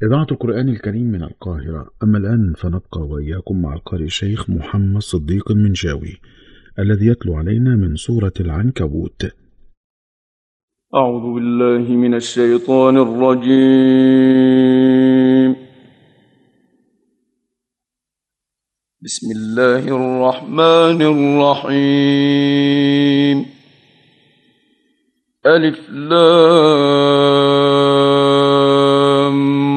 إذاعة القرآن الكريم من القاهرة. أما الآن فنبقى وإياكم مع القارئ الشيخ محمد صديق المنشاوي الذي يتلو علينا من سورة العنكبوت. أعوذ بالله من الشيطان الرجيم. بسم الله الرحمن الرحيم. ألف لام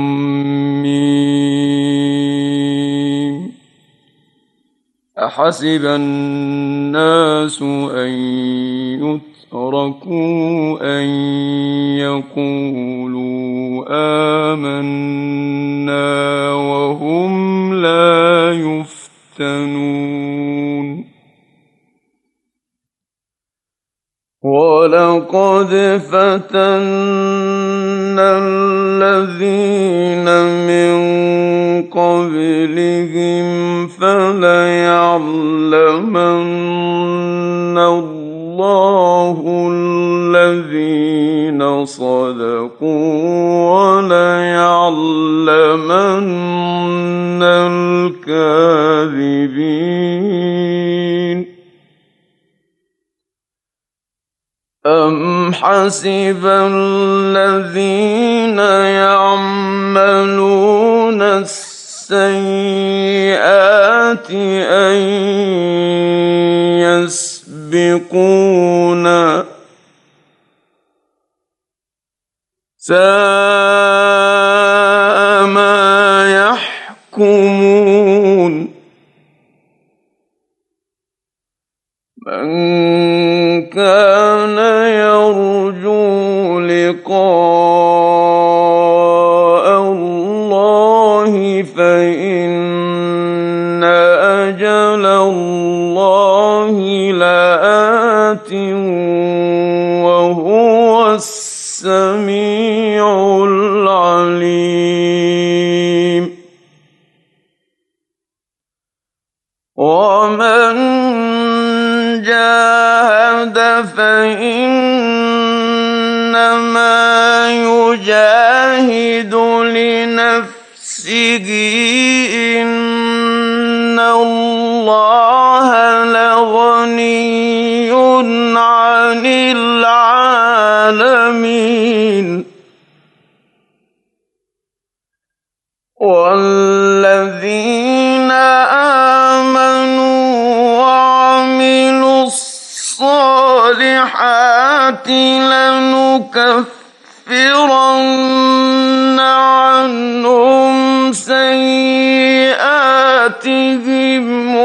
ميم. أحسب الناس أن يتركوا أن يقولوا آمنا وهم لا يفتنون. ولقد فتنا الذين من قبلهم فليعلمن الله الذين صدقوا وليعلمن الكاذبين. أم حسب الذين يعملون السيئات أن يسبقونا ساء ما يحكمون. من كان يرجو لقاء الله فإن أجل الله لآت وهو السميع العليم. ومن جاهد فإنما يجاهد لنفسه إن الله لغني عن العالمين. والذين آمنوا وعملوا الصالحات لنكفرن عنهم سيئاتهم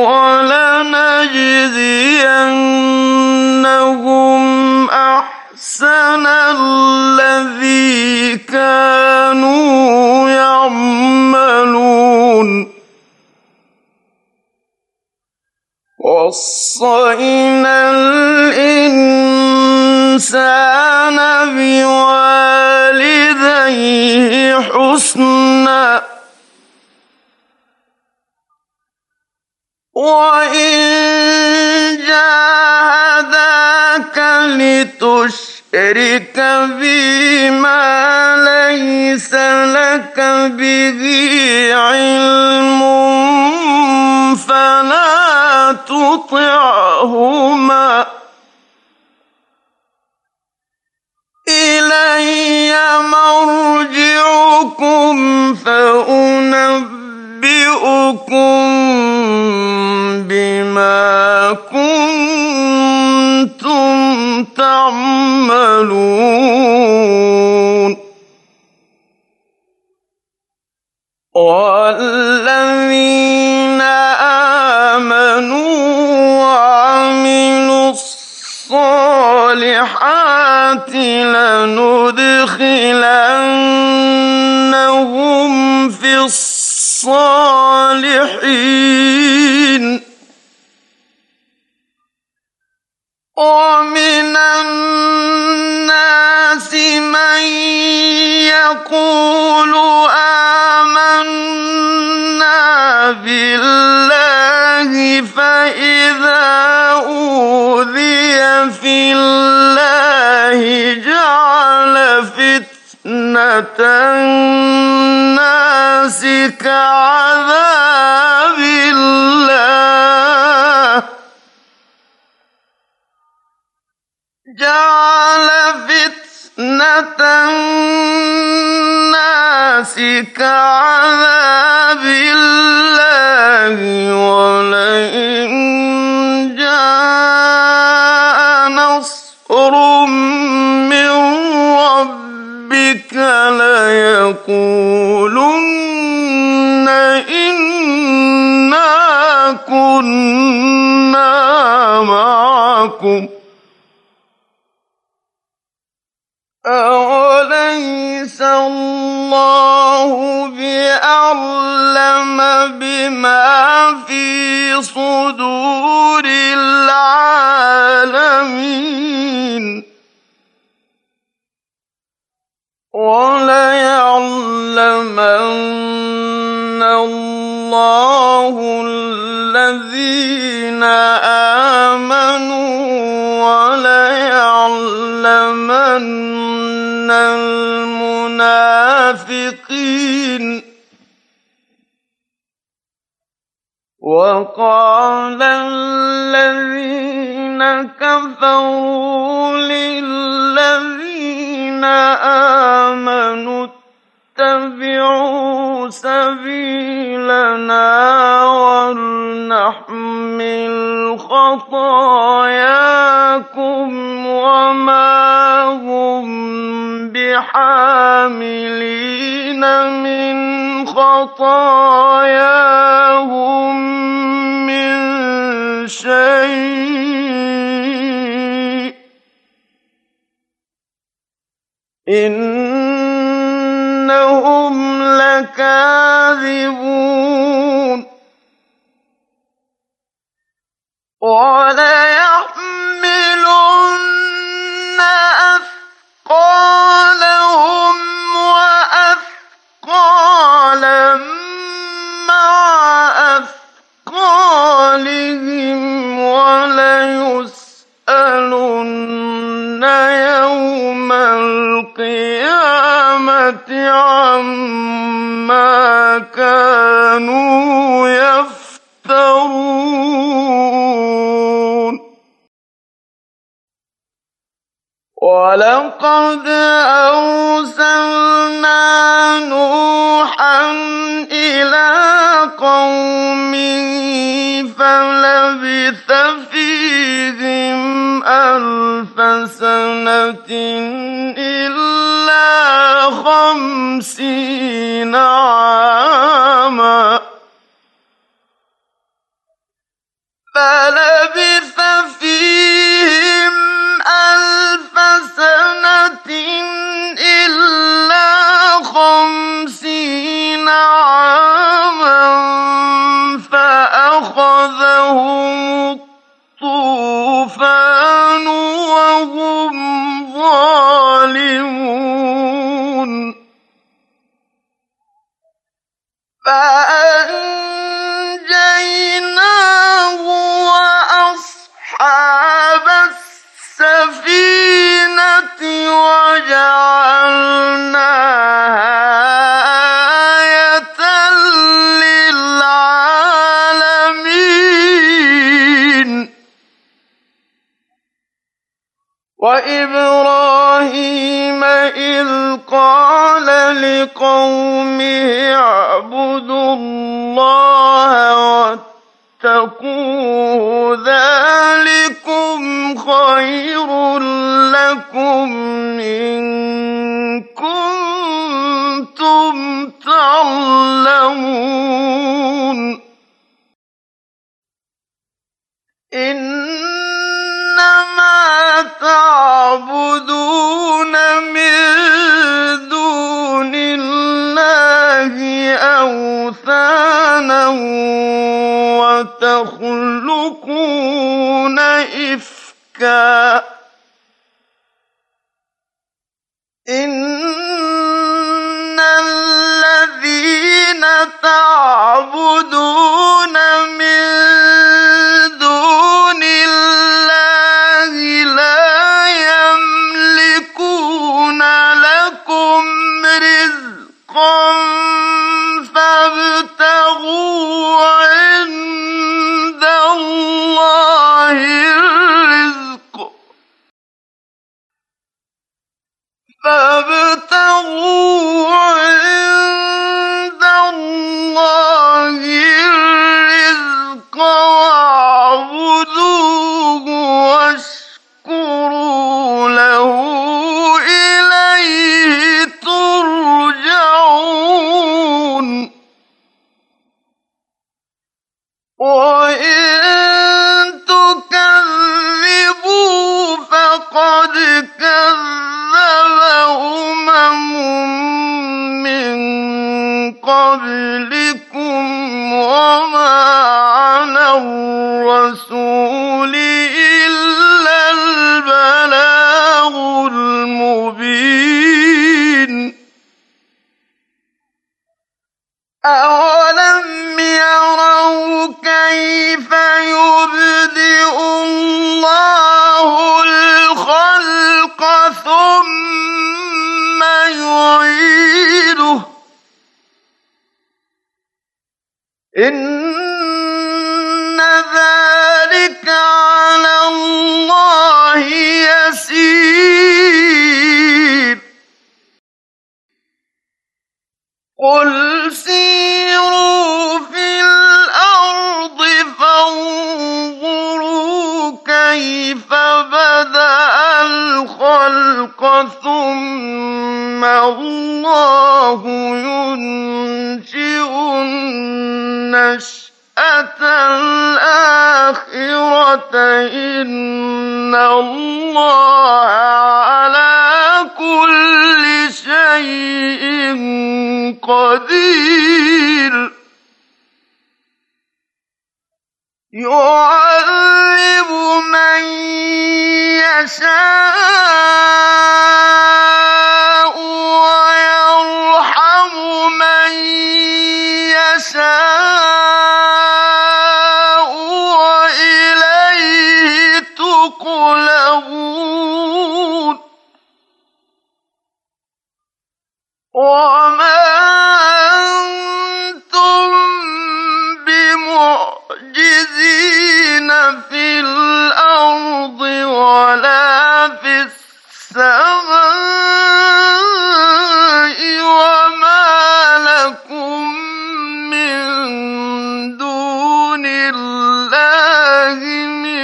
ولنجزينهم أحسن الذي كانوا يعملون. وصينا الإنسان بوالديه حسنا وإن جاهداك لتشرك بي ما ليس لك به علم فلا تطعهما إلي مرجعكم فأنبئكم بما كنتم تعملون. والذين آمنوا وعملوا الصالحات لندخلنهم في الصالحين. ومن الناس من يقول آمنا بالله فإذا أوذي في الله جعل فتنة الناس كعذاب الله جعل فتنة الناس كعذاب الله ولئن جاء نصر من ربك ليقولن إنا كنا معكم أوليس الله بأعلم بما في صدور العالمين وليعلمن الله الذين آمنوا وليعلمن المنافقين وقال الذين كفروا للذين آمنوا اتبعوا سبيلنا ولنحمل خطاياكم وما هم بحاملين من خطاياهم من شيء إنهم لكاذبون وليحملن أثقالهم وأثقالا مع أثقالهم وليسألن يوم القيامة عما كانوا يفترون ولقد أرسلنا نوحا إلى قومه فلبث فيهم 1000 سنة إلا 50 عاما فلبث فيهم 1000 سنة إلا 50 عاما فأخذهم الطوفان وهم ظالمون فأنجيناه وأصحاب السفينة وجعلناها آية للعالمين وإبراهيم إذ قال لقومه اعبدوا الله واتقوه ذلكم خير لكم إن كنتم تعلمون إنما تعبدون من دون الله أوثانا وتخلقون إفكا إن الذين تعبدون من دون الله لا يملكون لكم رزقا فابتغوا عند الله الرزق واعبدوه واشكروا له إليه ترجعون وإن تكذبوا فقد كذب أمم من قبلكم وما على الرسول إلا البلاغ المبين أولم يروا كيف يبدئ الله الخلق ثم يعيده إن ذلك على الله يسير قل سيروا في الأرض فانظروا كيف بدأ الخلق ثم الله ينشئ النشأة الآخرة إن الله على كل شيء قدير يعذب من يشاء ويرحم من يشاء وإليه تقلبون وما أنتم بمعجزين في الأرض ولا في السماء وما لكم من دون الله من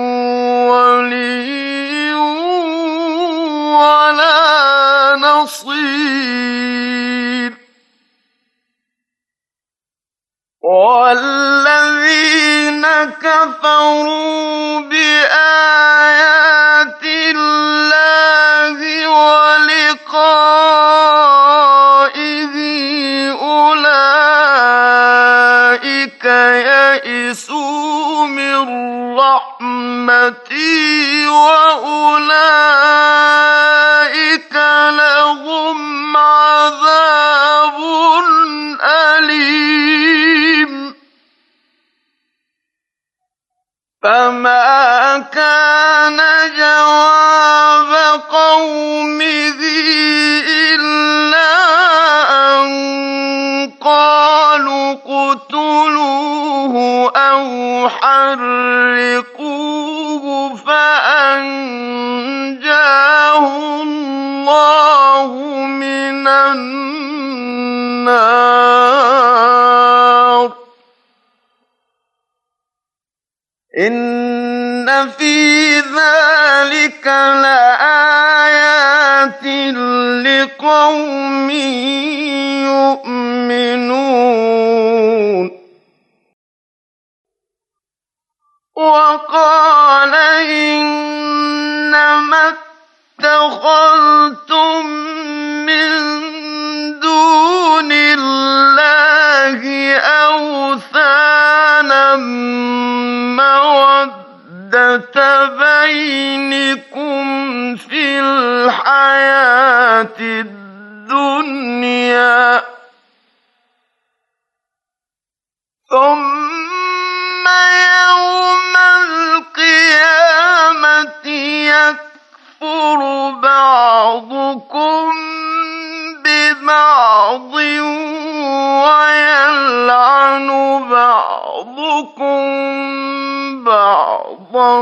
ولي ولا نصير والذين كفروا بآيات الله ولقائه أولئك يئسوا من رحمتي وأولئك لهم عذاب أليم فما كان جواب قومه إلا أن قالوا اقتلوه أو حرقوه فأنجاه الله من النار إن في ذلك لآيات لقوم يؤمنون وقال إنما اتخذتم من دون الله أوثانا مودة بينكم في الحياة الدنيا ثم يوم القيامة يكفر بعضكم ببعض ويلعنكم بعضا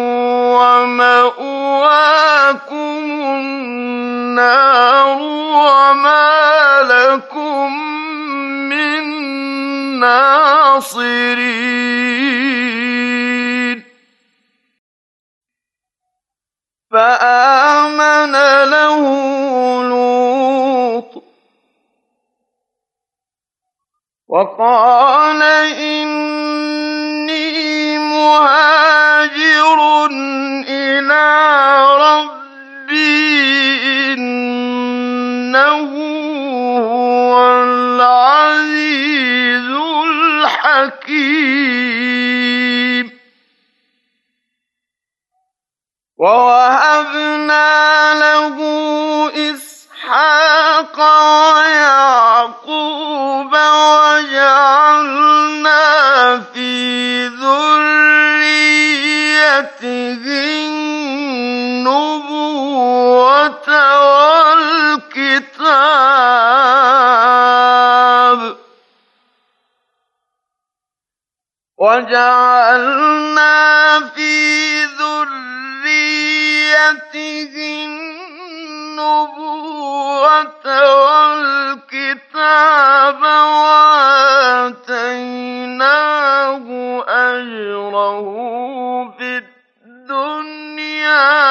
ومأواكم النار وما لكم من ناصرين فآمن له لوط وقال إني مهاجر إلى ربي إنه هو العزيز الحكيم ووهبنا له إسحاق ويعقوب وجعلنا في ذريته النبوة والكتاب وجعلنا في ذريته النبوة والكتاب وآتيناه أجره في الدنيا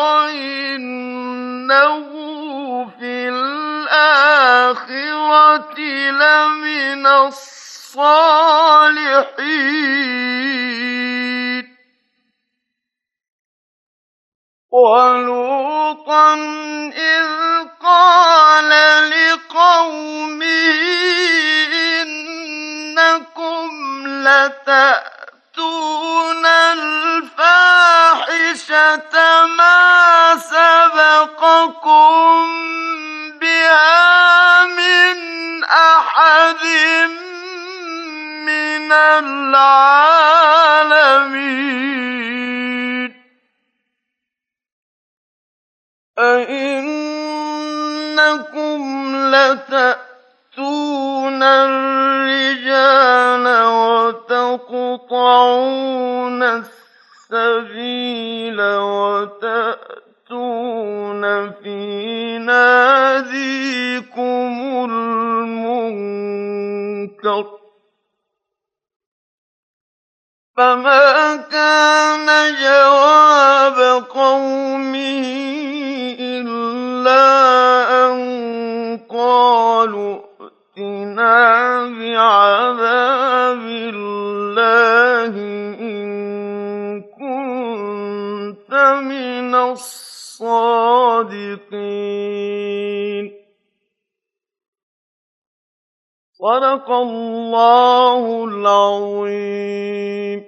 وإنه في الآخرة لمن الصالحين ولوطا إذ قال لقومه إنكم لتأتون الفاحشة ما سبقكم بها من أحد من العالمين أئنكم لتأتون الرجال وتقطعون السبيل وتأتون في ناديكم المنكر فما كان جواب قومه إلا أن قالوا ائتنا بعذاب الله إن كنت من الصادقين صدق الله العظيم.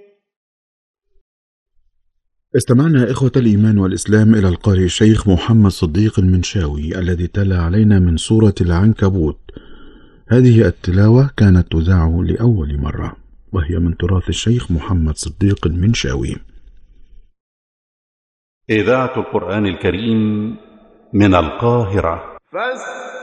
استمعنا إخوة الإيمان والإسلام إلى القارئ الشيخ محمد صديق المنشاوي الذي تلا علينا من سورة العنكبوت. هذه التلاوة كانت تذاع لأول مرة وهي من تراث الشيخ محمد صديق المنشاوي. إذاعة القرآن الكريم من القاهرة.